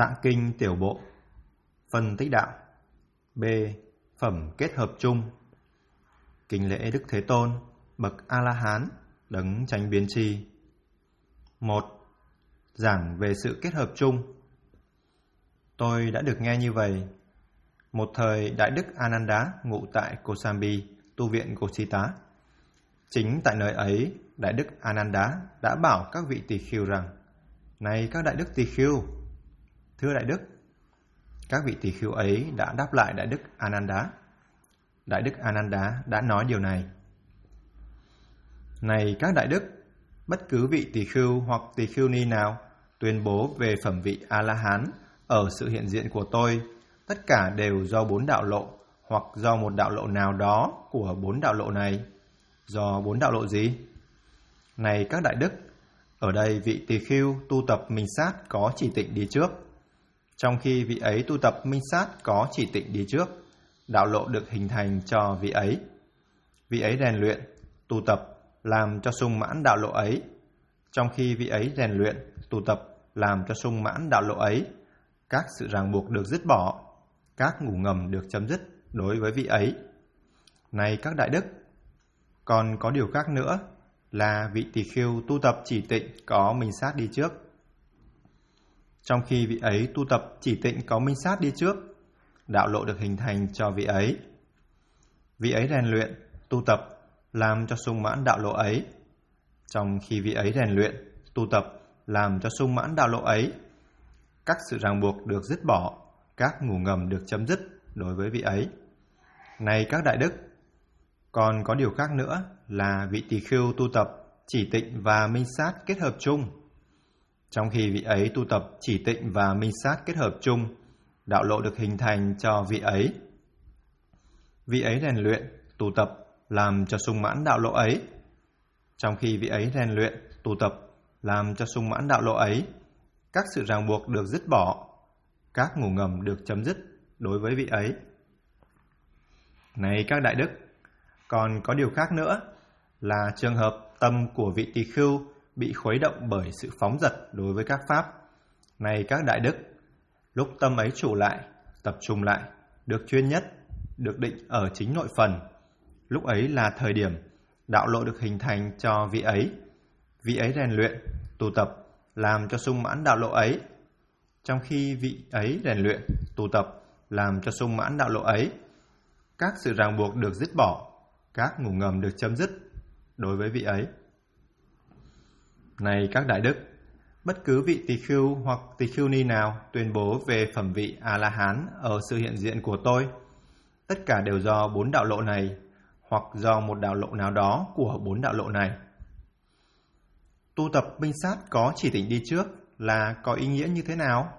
Tạng kinh tiểu bộ. Phân tích đạo. B. Phẩm kết hợp chung. Kính lễ Đức Thế Tôn, bậc A-la-hán, đấng chánh biến tri. 1. Giảng về sự kết hợp chung. Tôi đã được nghe như vậy. Một thời Đại Đức Ananda ngụ tại Kosambi, tu viện Gosita. Chính tại nơi ấy, Đại Đức Ananda đã bảo các vị tỳ khưu rằng: Này các đại đức tỳ khưu, thưa Đại Đức. Các vị tỳ khưu ấy đã đáp lại Đại Đức Ananda. Đại Đức Ananda đã nói điều này: Này các đại đức, bất cứ vị tỳ khưu hoặc tỳ khưu ni nào tuyên bố về phẩm vị A-la-hán ở sự hiện diện của tôi, tất cả đều do 4 đạo lộ hoặc do một đạo lộ nào đó của 4 đạo lộ này. Do 4 đạo lộ gì? Này các đại đức, ở đây vị tỳ khưu tu tập minh sát có chỉ tịnh đi trước. Trong khi vị ấy tu tập minh sát có chỉ tịnh đi trước, đạo lộ được hình thành cho vị ấy. Vị ấy rèn luyện, tu tập, làm cho sung mãn đạo lộ ấy. Trong khi vị ấy rèn luyện, tu tập, làm cho sung mãn đạo lộ ấy, các sự ràng buộc được dứt bỏ, các ngủ ngầm được chấm dứt đối với vị ấy. Này các đại đức, còn có điều khác nữa là vị tỳ khưu tu tập chỉ tịnh có minh sát đi trước. Trong khi vị ấy tu tập chỉ tịnh có minh sát đi trước, đạo lộ được hình thành cho vị ấy. Vị ấy rèn luyện, tu tập, làm cho sung mãn đạo lộ ấy. Trong khi vị ấy rèn luyện, tu tập, làm cho sung mãn đạo lộ ấy, các sự ràng buộc được dứt bỏ, các ngủ ngầm được chấm dứt đối với vị ấy. Này các đại đức, còn có điều khác nữa là vị tỳ khưu tu tập chỉ tịnh và minh sát kết hợp chung. Trong khi vị ấy tu tập chỉ tịnh và minh sát kết hợp chung, đạo lộ được hình thành cho vị ấy. Vị ấy rèn luyện, tu tập, làm cho sung mãn đạo lộ ấy. Trong khi vị ấy rèn luyện, tu tập, làm cho sung mãn đạo lộ ấy, các sự ràng buộc được dứt bỏ, các ngủ ngầm được chấm dứt đối với vị ấy. Này các đại đức, còn có điều khác nữa là trường hợp tâm của vị tỳ khưu bị khuấy động bởi sự phóng dật đối với các pháp. Này các đại đức, lúc tâm ấy trụ lại, tập trung lại, được chuyên nhất, được định ở chính nội phần, lúc ấy là thời điểm đạo lộ được hình thành cho vị ấy. Vị ấy rèn luyện, tu tập, làm cho sung mãn đạo lộ ấy. Trong khi vị ấy rèn luyện, tu tập, làm cho sung mãn đạo lộ ấy, các sự ràng buộc được dứt bỏ, các ngủ ngầm được chấm dứt đối với vị ấy. Này các đại đức, bất cứ vị tỳ khưu hoặc tỳ khưu ni nào tuyên bố về phẩm vị A-la-hán ở sự hiện diện của tôi, tất cả đều do 4 đạo lộ này hoặc do một đạo lộ nào đó của 4 đạo lộ này. Tu tập minh sát có chỉ tịnh đi trước là có ý nghĩa như thế nào?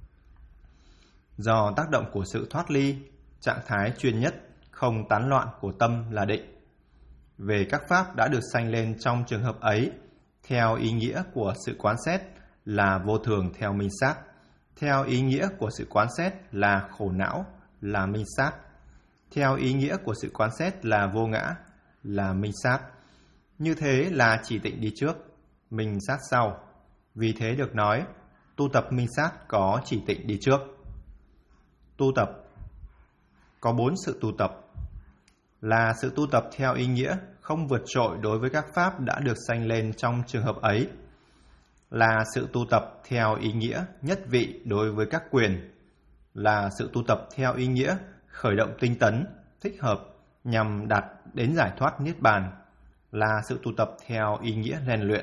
Do tác động của sự thoát ly, trạng thái chuyên nhất, không tán loạn của tâm là định. Về các pháp đã được sanh lên trong trường hợp ấy, theo ý nghĩa của sự quán xét là vô thường theo minh sát, theo ý nghĩa của sự quán xét là khổ não là minh sát, theo ý nghĩa của sự quán xét là vô ngã là minh sát. Như thế là chỉ tịnh đi trước, minh sát sau. Vì thế được nói, tu tập minh sát có chỉ tịnh đi trước. Tu tập có 4 sự tu tập, là sự tu tập theo ý nghĩa không vượt trội đối với các pháp đã được sanh lên trong trường hợp ấy, là sự tu tập theo ý nghĩa nhất vị đối với các quyền, là sự tu tập theo ý nghĩa khởi động tinh tấn, thích hợp nhằm đạt đến giải thoát niết bàn, là sự tu tập theo ý nghĩa rèn luyện.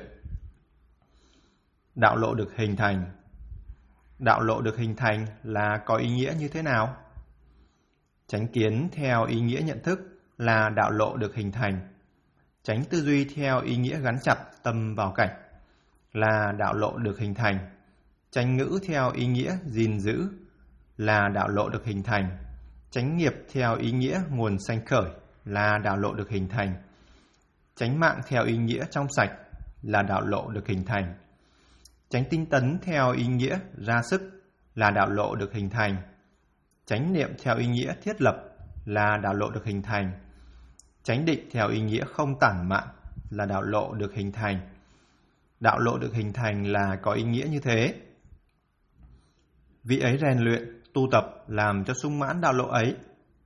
Đạo lộ được hình thành. Đạo lộ được hình thành là có ý nghĩa như thế nào? Chánh kiến theo ý nghĩa nhận thức là đạo lộ được hình thành. Chánh tư duy theo ý nghĩa gắn chặt tâm vào cảnh là đạo lộ được hình thành. Chánh ngữ theo ý nghĩa gìn giữ là đạo lộ được hình thành. Chánh nghiệp theo ý nghĩa nguồn sanh khởi là đạo lộ được hình thành. Chánh mạng theo ý nghĩa trong sạch là đạo lộ được hình thành. Chánh tinh tấn theo ý nghĩa ra sức là đạo lộ được hình thành. Chánh niệm theo ý nghĩa thiết lập là đạo lộ được hình thành. Chánh định theo ý nghĩa không tản mạn là đạo lộ được hình thành. Đạo lộ được hình thành là có ý nghĩa như thế. Vị ấy rèn luyện, tu tập làm cho sung mãn đạo lộ ấy.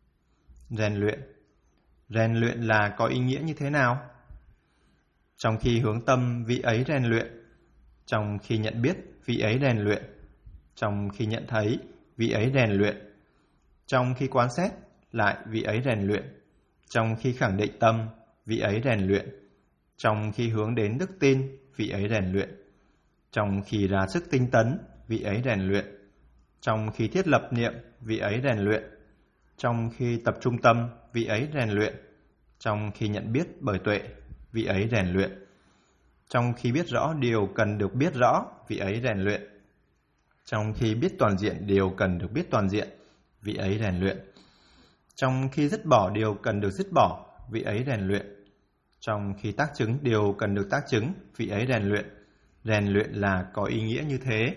Rèn luyện là có ý nghĩa như thế nào? Trong khi hướng tâm, vị ấy rèn luyện. Trong khi nhận biết, vị ấy rèn luyện. Trong khi nhận thấy, vị ấy rèn luyện. Trong khi quan sát, lại vị ấy rèn luyện. Trong khi khẳng định tâm, vị ấy rèn luyện. Trong khi hướng đến đức tin, vị ấy rèn luyện. Trong khi ra sức tinh tấn, vị ấy rèn luyện. Trong khi thiết lập niệm, vị ấy rèn luyện. Trong khi tập trung tâm, vị ấy rèn luyện. Trong khi nhận biết bởi tuệ, vị ấy rèn luyện. Trong khi biết rõ điều cần được biết rõ, vị ấy rèn luyện. Trong khi biết toàn diện điều cần được biết toàn diện, vị ấy rèn luyện. Trong khi dứt bỏ điều cần được dứt bỏ, vị ấy rèn luyện. Trong khi tác chứng điều cần được tác chứng, vị ấy rèn luyện. Rèn luyện là có ý nghĩa như thế.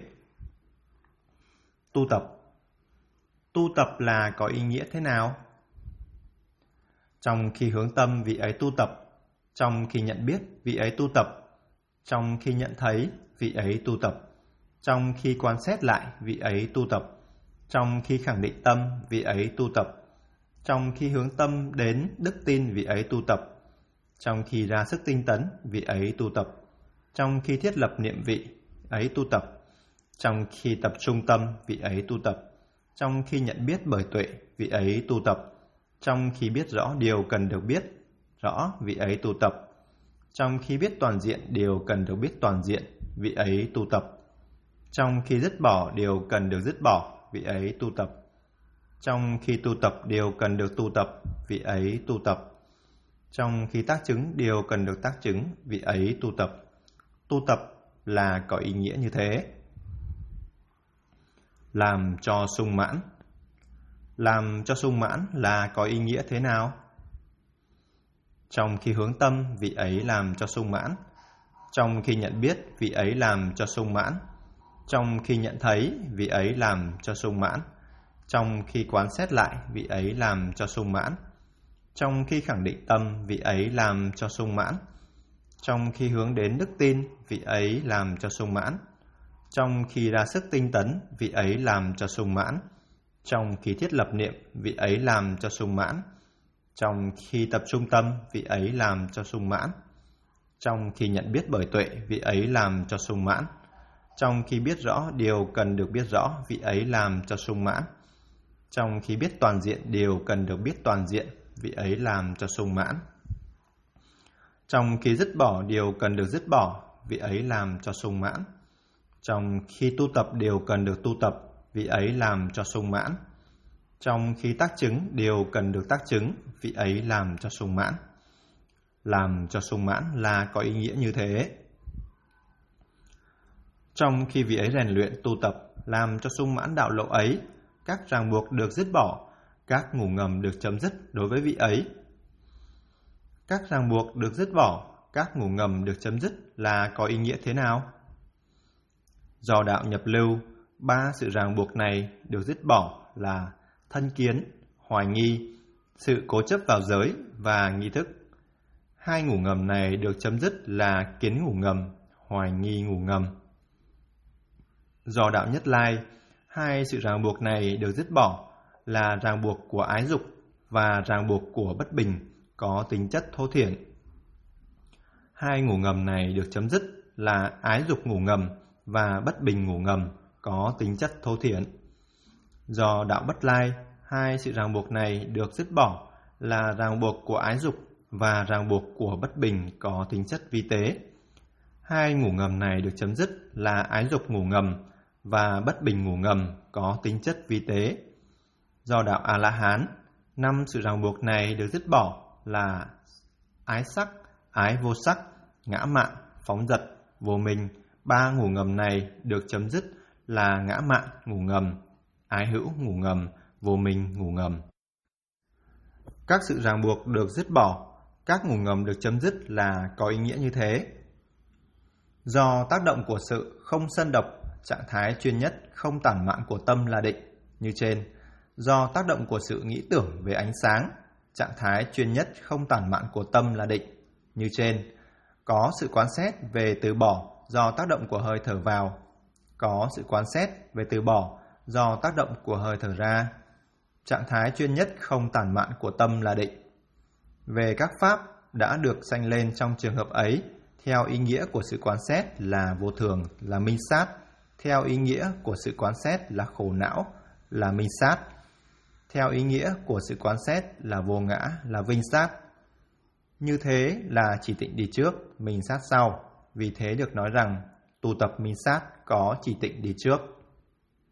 Tu tập. Tu tập là có ý nghĩa thế nào? Trong khi hướng tâm, vị ấy tu tập. Trong khi nhận biết, vị ấy tu tập. Trong khi nhận thấy, vị ấy tu tập. Trong khi quan sát lại, vị ấy tu tập. Trong khi khẳng định tâm, vị ấy tu tập. Trong khi hướng tâm đến đức tin, vị ấy tu tập. Trong khi ra sức tinh tấn, vị ấy tu tập. Trong khi thiết lập niệm, vị ấy tu tập. Trong khi tập trung tâm, vị ấy tu tập. Trong khi nhận biết bởi tuệ, vị ấy tu tập. Trong khi biết rõ điều cần được biết rõ, vị ấy tu tập. Trong khi biết toàn diện điều cần được biết toàn diện, vị ấy tu tập. Trong khi dứt bỏ điều cần được dứt bỏ, vị ấy tu tập. Trong khi tu tập điều cần được tu tập, vị ấy tu tập. Trong khi tác chứng điều cần được tác chứng, vị ấy tu tập. Tu tập là có ý nghĩa như thế. Làm cho sung mãn. Làm cho sung mãn là có ý nghĩa thế nào? Trong khi hướng tâm, vị ấy làm cho sung mãn. Trong khi nhận biết, vị ấy làm cho sung mãn. Trong khi nhận thấy, vị ấy làm cho sung mãn. Trong khi quán xét lại, vị ấy làm cho sung mãn. Trong khi khẳng định tâm, vị ấy làm cho sung mãn. Trong khi hướng đến đức tin, vị ấy làm cho sung mãn. Trong khi ra sức tinh tấn, vị ấy làm cho sung mãn. Trong khi thiết lập niệm, vị ấy làm cho sung mãn. Trong khi tập trung tâm, vị ấy làm cho sung mãn. Trong khi nhận biết bởi tuệ, vị ấy làm cho sung mãn. Trong khi biết rõ điều cần được biết rõ, vị ấy làm cho sung mãn. Trong khi biết toàn diện điều cần được biết toàn diện, vị ấy làm cho sung mãn. Trong khi dứt bỏ điều cần được dứt bỏ, vị ấy làm cho sung mãn. Trong khi tu tập điều cần được tu tập, vị ấy làm cho sung mãn. Trong khi tác chứng điều cần được tác chứng, vị ấy làm cho sung mãn. Làm cho sung mãn là có ý nghĩa như thế. Trong khi vị ấy rèn luyện tu tập, làm cho sung mãn đạo lộ ấy, các ràng buộc được dứt bỏ, các ngủ ngầm được chấm dứt đối với vị ấy. Các ràng buộc được dứt bỏ, các ngủ ngầm được chấm dứt là có ý nghĩa thế nào? Do đạo nhập lưu, ba sự ràng buộc này được dứt bỏ là thân kiến, hoài nghi, sự cố chấp vào giới và nghi thức. Hai ngủ ngầm này được chấm dứt là kiến ngủ ngầm, hoài nghi ngủ ngầm. Do đạo nhất lai, hai sự ràng buộc này được dứt bỏ là ràng buộc của ái dục và ràng buộc của bất bình có tính chất thô thiển. Hai ngủ ngầm này được chấm dứt là ái dục ngủ ngầm và bất bình ngủ ngầm có tính chất thô thiển. Do đạo bất lai, hai sự ràng buộc này được dứt bỏ là ràng buộc của ái dục và ràng buộc của bất bình có tính chất vi tế. Hai ngủ ngầm này được chấm dứt là ái dục ngủ ngầm và bất bình ngủ ngầm có tính chất vi tế. Do đạo A-la-hán, năm sự ràng buộc này được dứt bỏ là ái sắc, ái vô sắc, ngã mạn, phóng dật, vô minh. Ba ngủ ngầm này được chấm dứt là ngã mạn ngủ ngầm, ái hữu ngủ ngầm, vô minh ngủ ngầm. Các sự ràng buộc được dứt bỏ, các ngủ ngầm được chấm dứt là có ý nghĩa như thế. Do tác động của sự không sân độc, trạng thái chuyên nhất không tản mạn của tâm là định như trên. Do tác động của sự nghĩ tưởng về ánh sáng, trạng thái chuyên nhất không tản mạn của tâm là định như trên. Có sự quán xét về từ bỏ do tác động của hơi thở vào. Có sự quán xét về từ bỏ do tác động của hơi thở ra. Trạng thái chuyên nhất không tản mạn của tâm là định. Về các pháp đã được sanh lên trong trường hợp ấy, theo ý nghĩa của sự quán xét là vô thường, là minh sát, theo ý nghĩa của sự quán xét là khổ não, là minh sát, theo ý nghĩa của sự quán xét là vô ngã, là vinh sát. Như thế là chỉ tịnh đi trước, minh sát sau. Vì thế được nói rằng tu tập minh sát có chỉ tịnh đi trước.